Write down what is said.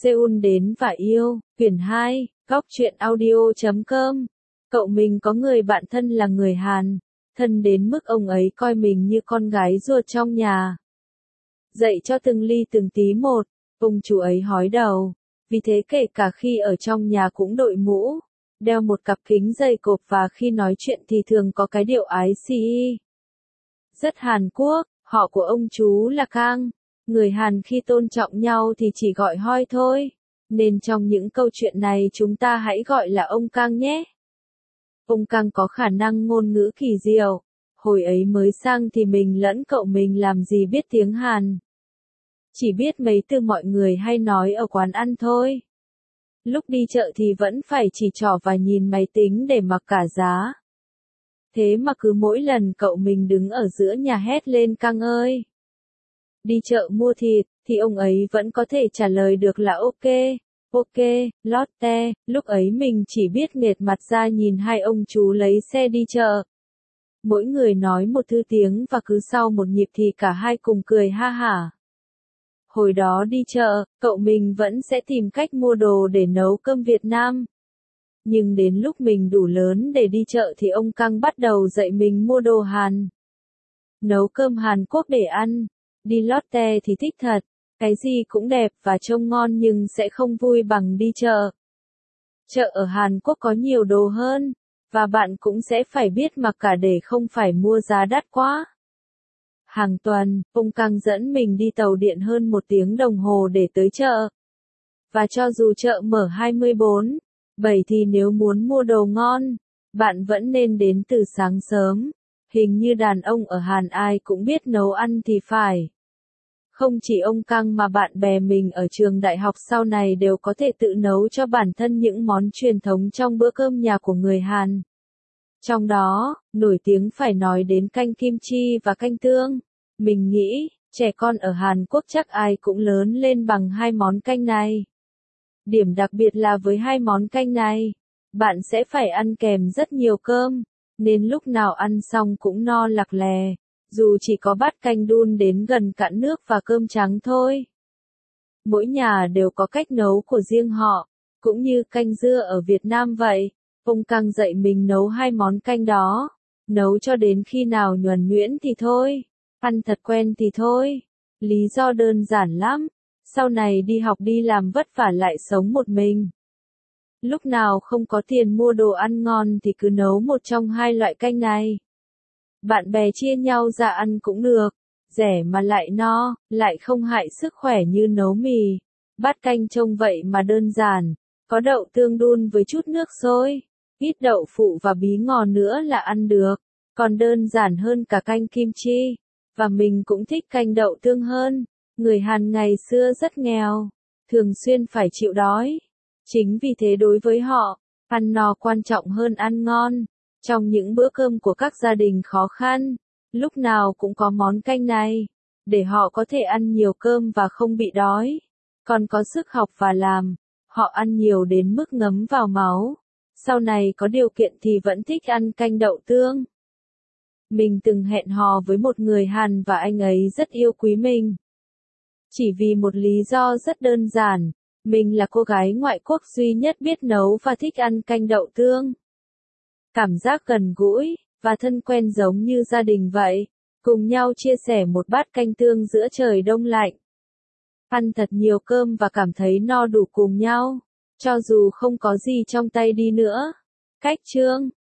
Seoul đến và yêu, quyển 2, góc truyện audio.com. Cậu mình có người bạn thân là người Hàn, thân đến mức ông ấy coi mình như con gái ruột trong nhà. Dạy cho từng ly từng tí một, ông chủ ấy hói đầu, vì thế kể cả khi ở trong nhà cũng đội mũ, đeo một cặp kính dày cộp và khi nói chuyện thì thường có cái điệu ái xì. Rất Hàn Quốc, họ của ông chú là Kang. Người Hàn khi tôn trọng nhau thì chỉ gọi hoi thôi, nên trong những câu chuyện này chúng ta hãy gọi là ông Kang nhé. Ông Kang có khả năng ngôn ngữ kỳ diệu. Hồi ấy mới sang thì mình lẫn cậu mình làm gì biết tiếng Hàn. Chỉ biết mấy từ mọi người hay nói ở quán ăn thôi. Lúc đi chợ thì vẫn phải chỉ trỏ và nhìn máy tính để mặc cả giá. Thế mà cứ mỗi lần cậu mình đứng ở giữa nhà hét lên Kang ơi. Đi chợ mua thịt, thì ông ấy vẫn có thể trả lời được là ok, Lotte. Lúc ấy mình chỉ biết nghệt mặt ra nhìn hai ông chú lấy xe đi chợ. Mỗi người nói một thứ tiếng và cứ sau một nhịp thì cả hai cùng cười ha hả. Hồi đó đi chợ, cậu mình vẫn sẽ tìm cách mua đồ để nấu cơm Việt Nam. Nhưng đến lúc mình đủ lớn để đi chợ thì ông Kang bắt đầu dạy mình mua đồ Hàn. Nấu cơm Hàn Quốc để ăn. Đi Lotte thì thích thật, cái gì cũng đẹp và trông ngon nhưng sẽ không vui bằng đi chợ. Chợ ở Hàn Quốc có nhiều đồ hơn, và bạn cũng sẽ phải biết mặc cả để không phải mua giá đắt quá. Hàng tuần, ông Kang dẫn mình đi tàu điện hơn 1 tiếng đồng hồ để tới chợ. Và cho dù chợ mở 24/7 thì nếu muốn mua đồ ngon, bạn vẫn nên đến từ sáng sớm. Hình như đàn ông ở Hàn ai cũng biết nấu ăn thì phải. Không chỉ ông Kang mà bạn bè mình ở trường đại học sau này đều có thể tự nấu cho bản thân những món truyền thống trong bữa cơm nhà của người Hàn. Trong đó, nổi tiếng phải nói đến canh kim chi và canh tương. Mình nghĩ, trẻ con ở Hàn Quốc chắc ai cũng lớn lên bằng hai món canh này. Điểm đặc biệt là với hai món canh này, bạn sẽ phải ăn kèm rất nhiều cơm, nên lúc nào ăn xong cũng no lặc lè. Dù chỉ có bát canh đun đến gần cạn nước và cơm trắng thôi. Mỗi nhà đều có cách nấu của riêng họ, cũng như canh dưa ở Việt Nam vậy. Ông Kang dạy mình nấu hai món canh đó, nấu cho đến khi nào nhuần nhuyễn thì thôi, ăn thật quen thì thôi. Lý do đơn giản lắm, sau này đi học đi làm vất vả lại sống một mình. Lúc nào không có tiền mua đồ ăn ngon thì cứ nấu một trong hai loại canh này. Bạn bè chia nhau ra ăn cũng được, rẻ mà lại no, lại không hại sức khỏe như nấu mì. Bát canh trông vậy mà đơn giản, có đậu tương đun với chút nước sôi, ít đậu phụ và bí ngò nữa là ăn được, còn đơn giản hơn cả canh kim chi. Và mình cũng thích canh đậu tương hơn. Người Hàn ngày xưa rất nghèo, thường xuyên phải chịu đói. Chính vì thế đối với họ, ăn no quan trọng hơn ăn ngon. Trong những bữa cơm của các gia đình khó khăn, lúc nào cũng có món canh này, để họ có thể ăn nhiều cơm và không bị đói, còn có sức học và làm. Họ ăn nhiều đến mức ngấm vào máu. Sau này có điều kiện thì vẫn thích ăn canh đậu tương. Mình từng hẹn hò với một người Hàn và anh ấy rất yêu quý mình. Chỉ vì một lý do rất đơn giản, mình là cô gái ngoại quốc duy nhất biết nấu và thích ăn canh đậu tương. Cảm giác gần gũi, và thân quen giống như gia đình vậy, cùng nhau chia sẻ một bát canh tương giữa trời đông lạnh. Ăn thật nhiều cơm và cảm thấy no đủ cùng nhau, cho dù không có gì trong tay đi nữa. Cách chương